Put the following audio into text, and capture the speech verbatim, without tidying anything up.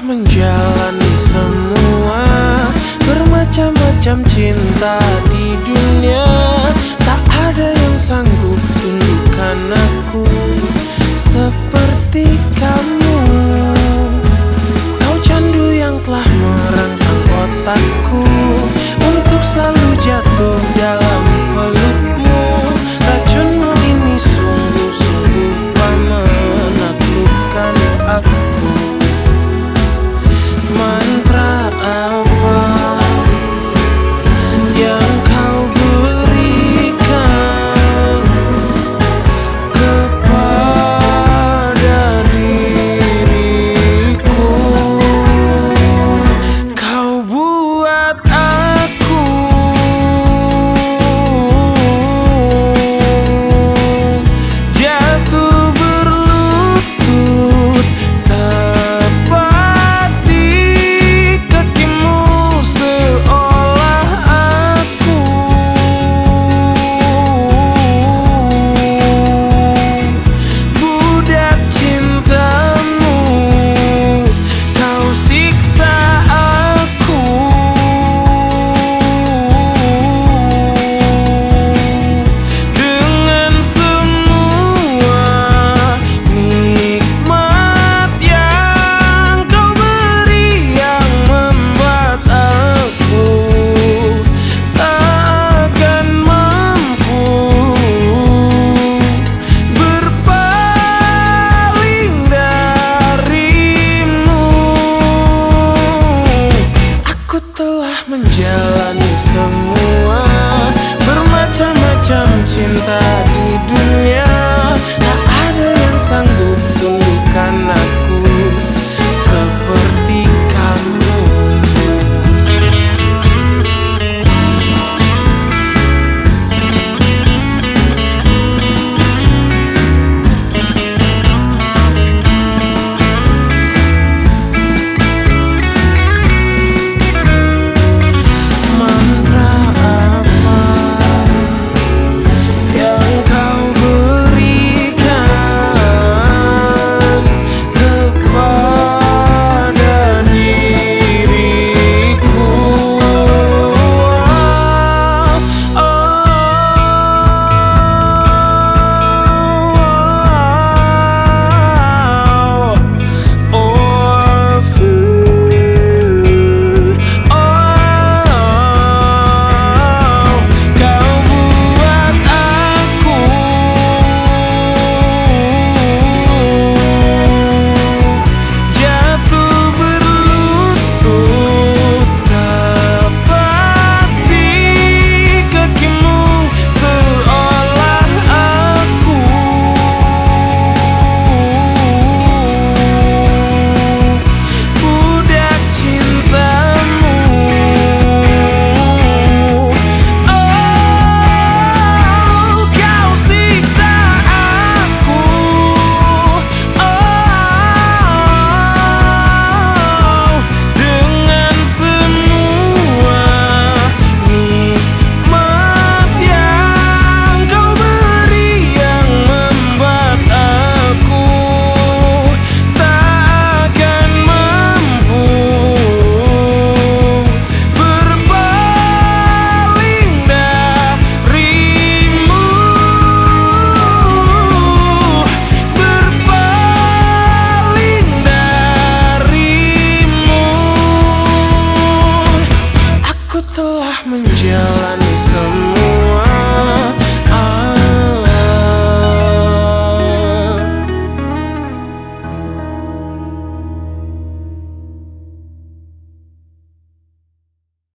menjalani semua bermacam-macam cinta di dunia. Tak ada yang sanggup tundukkan aku seperti kamu. Kau candu yang telah merangsang otakku untuk selalu jatuh dalam pelukmu. Racunmu ini sungguh-sungguh telah menaklukkan aku. Mantra apa yang kau berikan kepada diriku? Kau buat aku jatuh berlutut tepat di kakimu, seolah aku budak cintamu. Kau siksa aku dengan semua nikmat yang kau beri, yang membuat aku tak akan mampu berpaling darimu. Aku telah menjalani semua bermacam-macam cinta di dunia. Tak ada yang sanggup tundukkan aku seperti kamu. Mantra apa yang kau berikan kepada diriku? Oh, oh, oh, kau buat aku jatuh berlutut tepat di kakimu, seolah aku budak cintamu. Oh, kau siksa aku, oh, dengan semua nikmat yang kau beri, yang membuat aku tak akan mampu berpaling darimu. Berpaling darimu. Aku telah menjalani